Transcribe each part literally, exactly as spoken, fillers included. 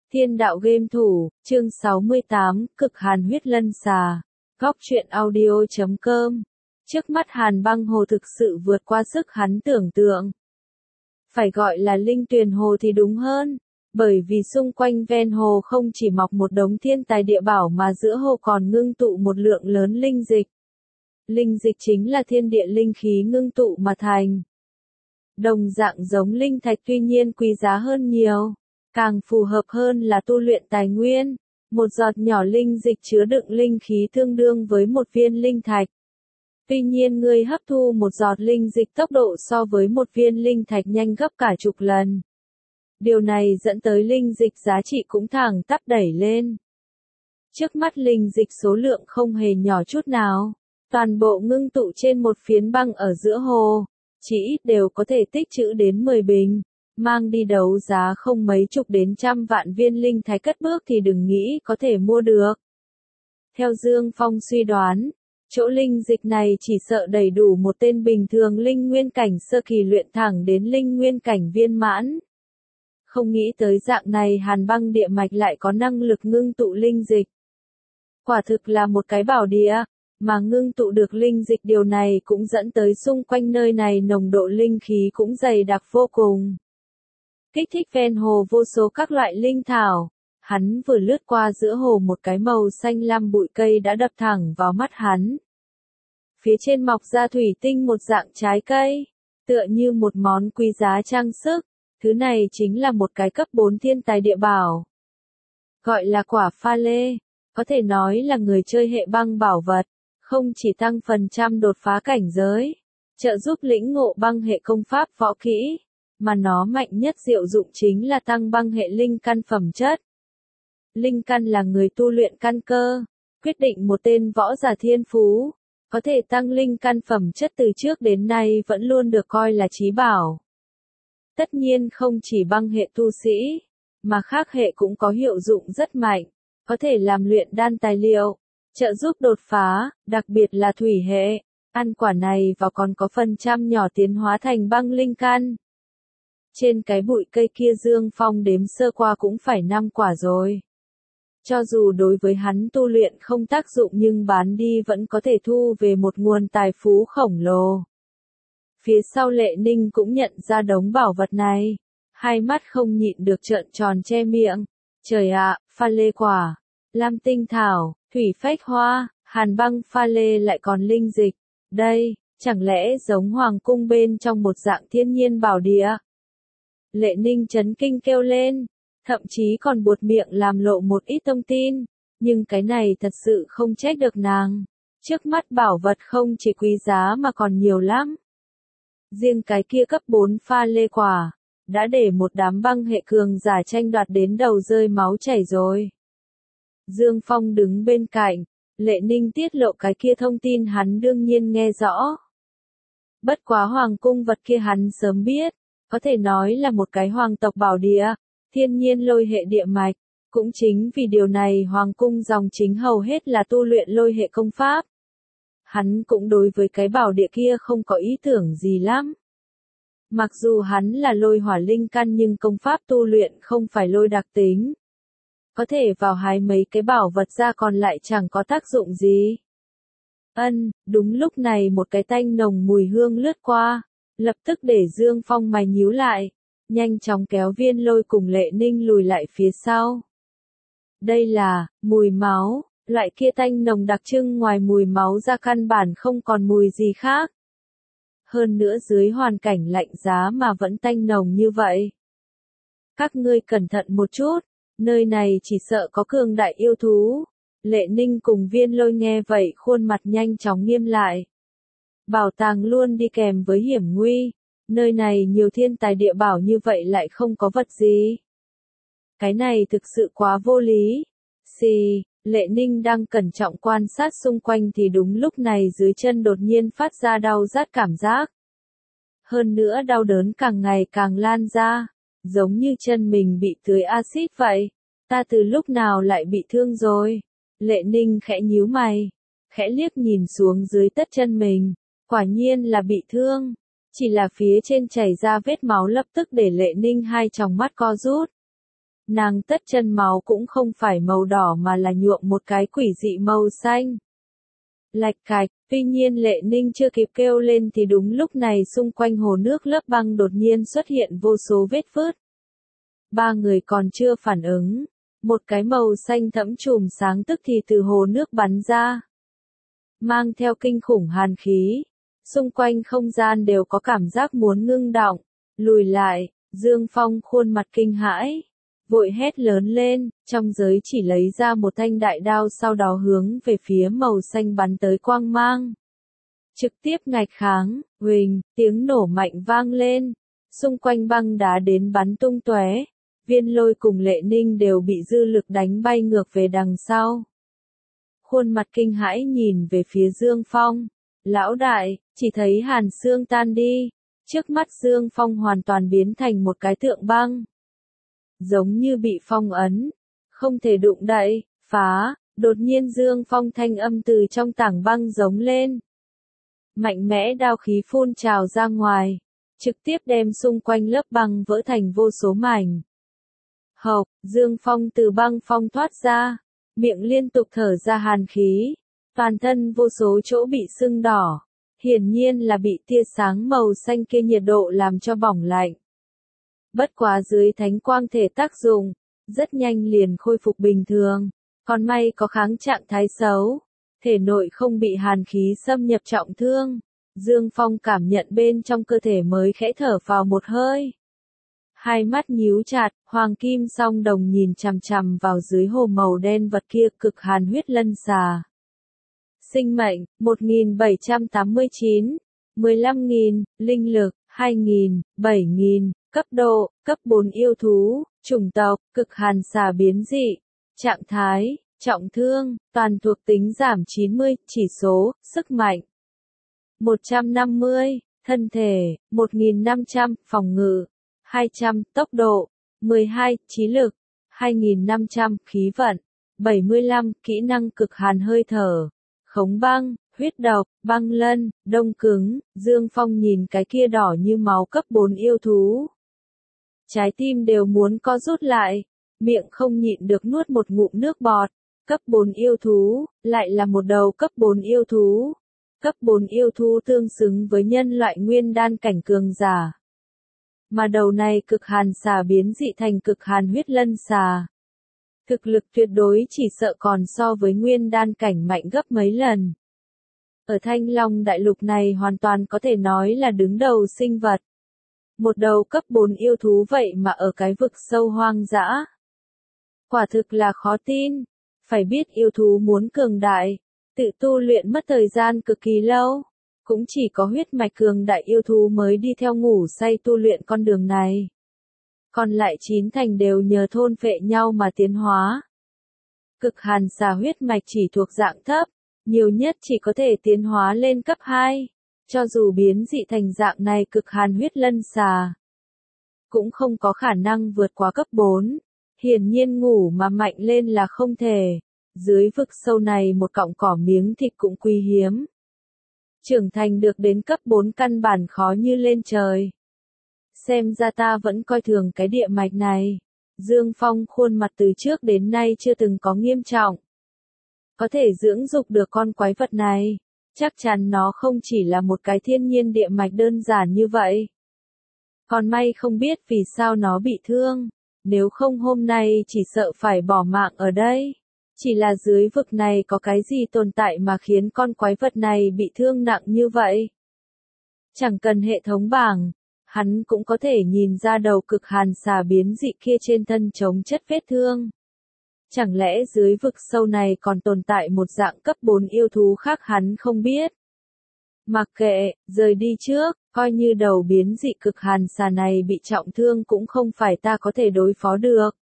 Thiên đạo game thủ, chương sáu mươi tám, cực hàn huyết lân xà. Góc truyện audio chấm com. Trước mắt Hàn Băng Hồ thực sự vượt qua sức hắn tưởng tượng. Phải gọi là linh tuyền hồ thì đúng hơn, bởi vì xung quanh ven hồ không chỉ mọc một đống thiên tài địa bảo mà giữa hồ còn ngưng tụ một lượng lớn linh dịch. Linh dịch chính là thiên địa linh khí ngưng tụ mà thành. Đồng dạng giống linh thạch tuy nhiên quý giá hơn nhiều. Càng phù hợp hơn là tu luyện tài nguyên, một giọt nhỏ linh dịch chứa đựng linh khí tương đương với một viên linh thạch. Tuy nhiên người hấp thu một giọt linh dịch tốc độ so với một viên linh thạch nhanh gấp cả chục lần. Điều này dẫn tới linh dịch giá trị cũng thẳng tắp đẩy lên. Trước mắt linh dịch số lượng không hề nhỏ chút nào, toàn bộ ngưng tụ trên một phiến băng ở giữa hồ, chỉ ít đều có thể tích trữ đến mười bình. Mang đi đấu giá không mấy chục đến trăm vạn viên linh thạch cất bước thì đừng nghĩ có thể mua được. Theo Dương Phong suy đoán, chỗ linh dịch này chỉ sợ đầy đủ một tên bình thường linh nguyên cảnh sơ kỳ luyện thẳng đến linh nguyên cảnh viên mãn. Không nghĩ tới dạng này Hàn Băng địa mạch lại có năng lực ngưng tụ linh dịch. Quả thực là một cái bảo địa, mà ngưng tụ được linh dịch điều này cũng dẫn tới xung quanh nơi này nồng độ linh khí cũng dày đặc vô cùng. Kích thích ven hồ vô số các loại linh thảo, hắn vừa lướt qua giữa hồ một cái màu xanh lam bụi cây đã đập thẳng vào mắt hắn. Phía trên mọc ra thủy tinh một dạng trái cây, tựa như một món quý giá trang sức, thứ này chính là một cái cấp bốn thiên tài địa bảo. Gọi là quả pha lê, có thể nói là người chơi hệ băng bảo vật, không chỉ tăng phần trăm đột phá cảnh giới, trợ giúp lĩnh ngộ băng hệ công pháp võ kỹ. Mà nó mạnh nhất diệu dụng chính là tăng băng hệ linh căn phẩm chất. Linh căn là người tu luyện căn cơ, quyết định một tên võ giả thiên phú, có thể tăng linh căn phẩm chất từ trước đến nay vẫn luôn được coi là chí bảo. Tất nhiên không chỉ băng hệ tu sĩ, mà khác hệ cũng có hiệu dụng rất mạnh, có thể làm luyện đan tài liệu, trợ giúp đột phá, đặc biệt là thủy hệ, ăn quả này và còn có phần trăm nhỏ tiến hóa thành băng linh căn. Trên cái bụi cây kia Dương Phong đếm sơ qua cũng phải năm quả rồi. Cho dù đối với hắn tu luyện không tác dụng nhưng bán đi vẫn có thể thu về một nguồn tài phú khổng lồ. Phía sau Lệ Ninh cũng nhận ra đống bảo vật này. Hai mắt không nhịn được trợn tròn che miệng. Trời ạ, pha lê quả, lam tinh thảo, thủy phách hoa, hàn băng pha lê lại còn linh dịch. Đây, chẳng lẽ giống hoàng cung bên trong một dạng thiên nhiên bảo địa? Lệ Ninh chấn kinh kêu lên, thậm chí còn buột miệng làm lộ một ít thông tin, nhưng cái này thật sự không trách được nàng. Trước mắt bảo vật không chỉ quý giá mà còn nhiều lắm. Riêng cái kia cấp bốn pha lê quả, đã để một đám băng hệ cường giả tranh đoạt đến đầu rơi máu chảy rồi. Dương Phong đứng bên cạnh, Lệ Ninh tiết lộ cái kia thông tin hắn đương nhiên nghe rõ. Bất quá hoàng cung vật kia hắn sớm biết. Có thể nói là một cái hoàng tộc bảo địa, thiên nhiên lôi hệ địa mạch, cũng chính vì điều này hoàng cung dòng chính hầu hết là tu luyện lôi hệ công pháp. Hắn cũng đối với cái bảo địa kia không có ý tưởng gì lắm. Mặc dù hắn là lôi hỏa linh căn nhưng công pháp tu luyện không phải lôi đặc tính. Có thể vào hái mấy cái bảo vật ra còn lại chẳng có tác dụng gì. Ân, đúng lúc này một cái tanh nồng mùi hương lướt qua. Lập tức để Dương Phong mày nhíu lại, nhanh chóng kéo Viên Lôi cùng Lệ Ninh lùi lại phía sau. Đây là, mùi máu, loại kia tanh nồng đặc trưng ngoài mùi máu ra căn bản không còn mùi gì khác. Hơn nữa dưới hoàn cảnh lạnh giá mà vẫn tanh nồng như vậy. Các ngươi cẩn thận một chút, nơi này chỉ sợ có cường đại yêu thú. Lệ Ninh cùng Viên Lôi nghe vậy khuôn mặt nhanh chóng nghiêm lại. Bảo tàng luôn đi kèm với hiểm nguy, nơi này nhiều thiên tài địa bảo như vậy lại không có vật gì. Cái này thực sự quá vô lý. Xì, Lệ Ninh đang cẩn trọng quan sát xung quanh thì đúng lúc này dưới chân đột nhiên phát ra đau rát cảm giác. Hơn nữa đau đớn càng ngày càng lan ra, giống như chân mình bị tưới axit vậy. Ta từ lúc nào lại bị thương rồi? Lệ Ninh khẽ nhíu mày, khẽ liếc nhìn xuống dưới tất chân mình. Quả nhiên là bị thương, chỉ là phía trên chảy ra vết máu lập tức để Lệ Ninh hai tròng mắt co rút. Nàng tất chân máu cũng không phải màu đỏ mà là nhuộm một cái quỷ dị màu xanh. Lạch cạch, tuy nhiên Lệ Ninh chưa kịp kêu lên thì đúng lúc này xung quanh hồ nước lớp băng đột nhiên xuất hiện vô số vết phứt. Ba người còn chưa phản ứng, một cái màu xanh thẫm chùm sáng tức thì từ hồ nước bắn ra. Mang theo kinh khủng hàn khí, xung quanh không gian đều có cảm giác muốn ngưng đọng, lùi lại, Dương Phong khuôn mặt kinh hãi, vội hét lớn lên, trong giới chỉ lấy ra một thanh đại đao sau đó hướng về phía màu xanh bắn tới quang mang. Trực tiếp ngạch kháng, huỳnh, tiếng nổ mạnh vang lên, xung quanh băng đá đến bắn tung tóe, Viên Lôi cùng Lệ Ninh đều bị dư lực đánh bay ngược về đằng sau. Khuôn mặt kinh hãi nhìn về phía Dương Phong, lão đại, chỉ thấy hàn xương tan đi, trước mắt Dương Phong hoàn toàn biến thành một cái tượng băng. Giống như bị phong ấn, không thể đụng đậy, phá, đột nhiên Dương Phong thanh âm từ trong tảng băng giống lên. Mạnh mẽ đao khí phun trào ra ngoài, trực tiếp đem xung quanh lớp băng vỡ thành vô số mảnh. Hộc, Dương Phong từ băng phong thoát ra, miệng liên tục thở ra hàn khí, toàn thân vô số chỗ bị sưng đỏ, hiển nhiên là bị tia sáng màu xanh kia nhiệt độ làm cho bỏng lạnh. Bất quá dưới thánh quang thể tác dụng, rất nhanh liền khôi phục bình thường, còn may có kháng trạng thái xấu, thể nội không bị hàn khí xâm nhập trọng thương. Dương Phong cảm nhận bên trong cơ thể mới khẽ thở vào một hơi. Hai mắt nhíu chặt, hoàng kim song đồng nhìn chằm chằm vào dưới hồ màu đen vật kia cực hàn huyết lân xà. Sinh mệnh, một nghìn bảy trăm tám mươi chín, mười lăm nghìn, linh lực, hai nghìn, bảy nghìn, cấp độ, cấp bốn yêu thú, chủng tộc, cực hàn xà biến dị, trạng thái, trọng thương, toàn thuộc tính giảm chín mươi, chỉ số, sức mạnh. một trăm năm mươi, thân thể, một nghìn năm trăm, phòng ngự, hai trăm, tốc độ, mười hai, trí lực, hai nghìn năm trăm, khí vận, bảy mươi lăm, kỹ năng cực hàn hơi thở, khống băng, huyết độc, băng lân, đông cứng. Dương Phong nhìn cái kia đỏ như máu cấp bốn yêu thú. Trái tim đều muốn co rút lại, miệng không nhịn được nuốt một ngụm nước bọt. Cấp bốn yêu thú, lại là một đầu cấp bốn yêu thú. Cấp bốn yêu thú tương xứng với nhân loại nguyên đan cảnh cường giả. Mà đầu này cực hàn xà biến dị thành cực hàn huyết lân xà. Thực lực tuyệt đối chỉ sợ còn so với nguyên đan cảnh mạnh gấp mấy lần. Ở Thanh Long đại lục này hoàn toàn có thể nói là đứng đầu sinh vật. Một đầu cấp bốn yêu thú vậy mà ở cái vực sâu hoang dã. Quả thực là khó tin. Phải biết yêu thú muốn cường đại, tự tu luyện mất thời gian cực kỳ lâu. Cũng chỉ có huyết mạch cường đại yêu thú mới đi theo ngủ say tu luyện con đường này. Còn lại chín thành đều nhờ thôn phệ nhau mà tiến hóa. Cực hàn xà huyết mạch chỉ thuộc dạng thấp, nhiều nhất chỉ có thể tiến hóa lên cấp hai. Cho dù biến dị thành dạng này cực hàn huyết lân xà, cũng không có khả năng vượt qua cấp bốn. Hiển nhiên ngủ mà mạnh lên là không thể. Dưới vực sâu này một cọng cỏ miếng thịt cũng quý hiếm. Trưởng thành được đến cấp bốn căn bản khó như lên trời. Xem ra ta vẫn coi thường cái địa mạch này. Dương Phong khuôn mặt từ trước đến nay chưa từng có nghiêm trọng. Có thể dưỡng dục được con quái vật này, chắc chắn nó không chỉ là một cái thiên nhiên địa mạch đơn giản như vậy. Còn may không biết vì sao nó bị thương, nếu không hôm nay chỉ sợ phải bỏ mạng ở đây. Chỉ là dưới vực này có cái gì tồn tại mà khiến con quái vật này bị thương nặng như vậy? Chẳng cần hệ thống bảng, hắn cũng có thể nhìn ra đầu cực hàn xà biến dị kia trên thân chống chất vết thương. Chẳng lẽ dưới vực sâu này còn tồn tại một dạng cấp bốn yêu thú khác hắn không biết? Mặc kệ, rời đi trước, coi như đầu biến dị cực hàn xà này bị trọng thương cũng không phải ta có thể đối phó được.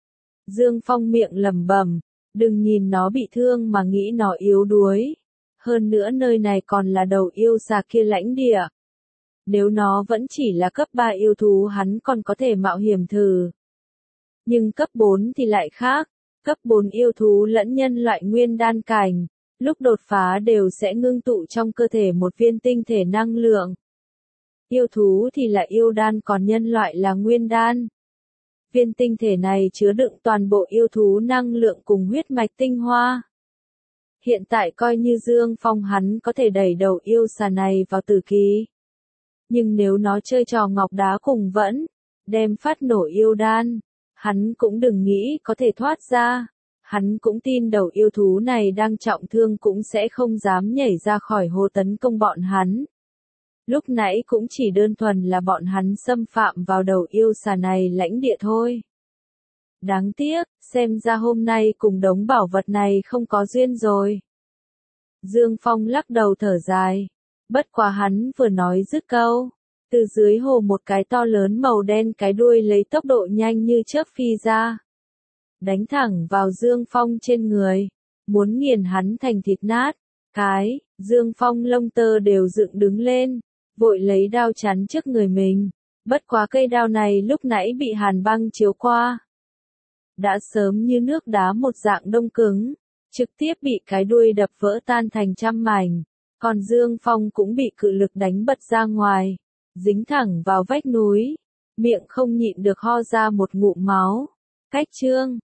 Dương Phong miệng lẩm bẩm, đừng nhìn nó bị thương mà nghĩ nó yếu đuối. Hơn nữa nơi này còn là đầu yêu xà kia lãnh địa. Nếu nó vẫn chỉ là cấp ba yêu thú hắn còn có thể mạo hiểm thử. Nhưng cấp bốn thì lại khác. Cấp bốn yêu thú lẫn nhân loại nguyên đan cảnh, lúc đột phá đều sẽ ngưng tụ trong cơ thể một viên tinh thể năng lượng. Yêu thú thì là yêu đan còn nhân loại là nguyên đan. Viên tinh thể này chứa đựng toàn bộ yêu thú năng lượng cùng huyết mạch tinh hoa. Hiện tại coi như Dương Phong hắn có thể đẩy đầu yêu xà này vào tử kỳ. Nhưng nếu nó chơi trò ngọc đá cùng vẫn, đem phát nổ yêu đan, hắn cũng đừng nghĩ có thể thoát ra. Hắn cũng tin đầu yêu thú này đang trọng thương cũng sẽ không dám nhảy ra khỏi hố tấn công bọn hắn. Lúc nãy cũng chỉ đơn thuần là bọn hắn xâm phạm vào đầu yêu xà này lãnh địa thôi. Đáng tiếc, xem ra hôm nay cùng đống bảo vật này không có duyên rồi. Dương Phong lắc đầu thở dài. Bất quá hắn vừa nói dứt câu. Từ dưới hồ một cái to lớn màu đen cái đuôi lấy tốc độ nhanh như chớp phi ra. Đánh thẳng vào Dương Phong trên người. Muốn nghiền hắn thành thịt nát. Cái, Dương Phong lông tơ đều dựng đứng lên. Vội lấy đao chắn trước người mình. Bất quá cây đao này lúc nãy bị hàn băng chiếu qua. Đã sớm như nước đá một dạng đông cứng. Trực tiếp bị cái đuôi đập vỡ tan thành trăm mảnh. Còn Dương Phong cũng bị cự lực đánh bật ra ngoài. Dính thẳng vào vách núi. Miệng không nhịn được ho ra một ngụm máu. Cách chương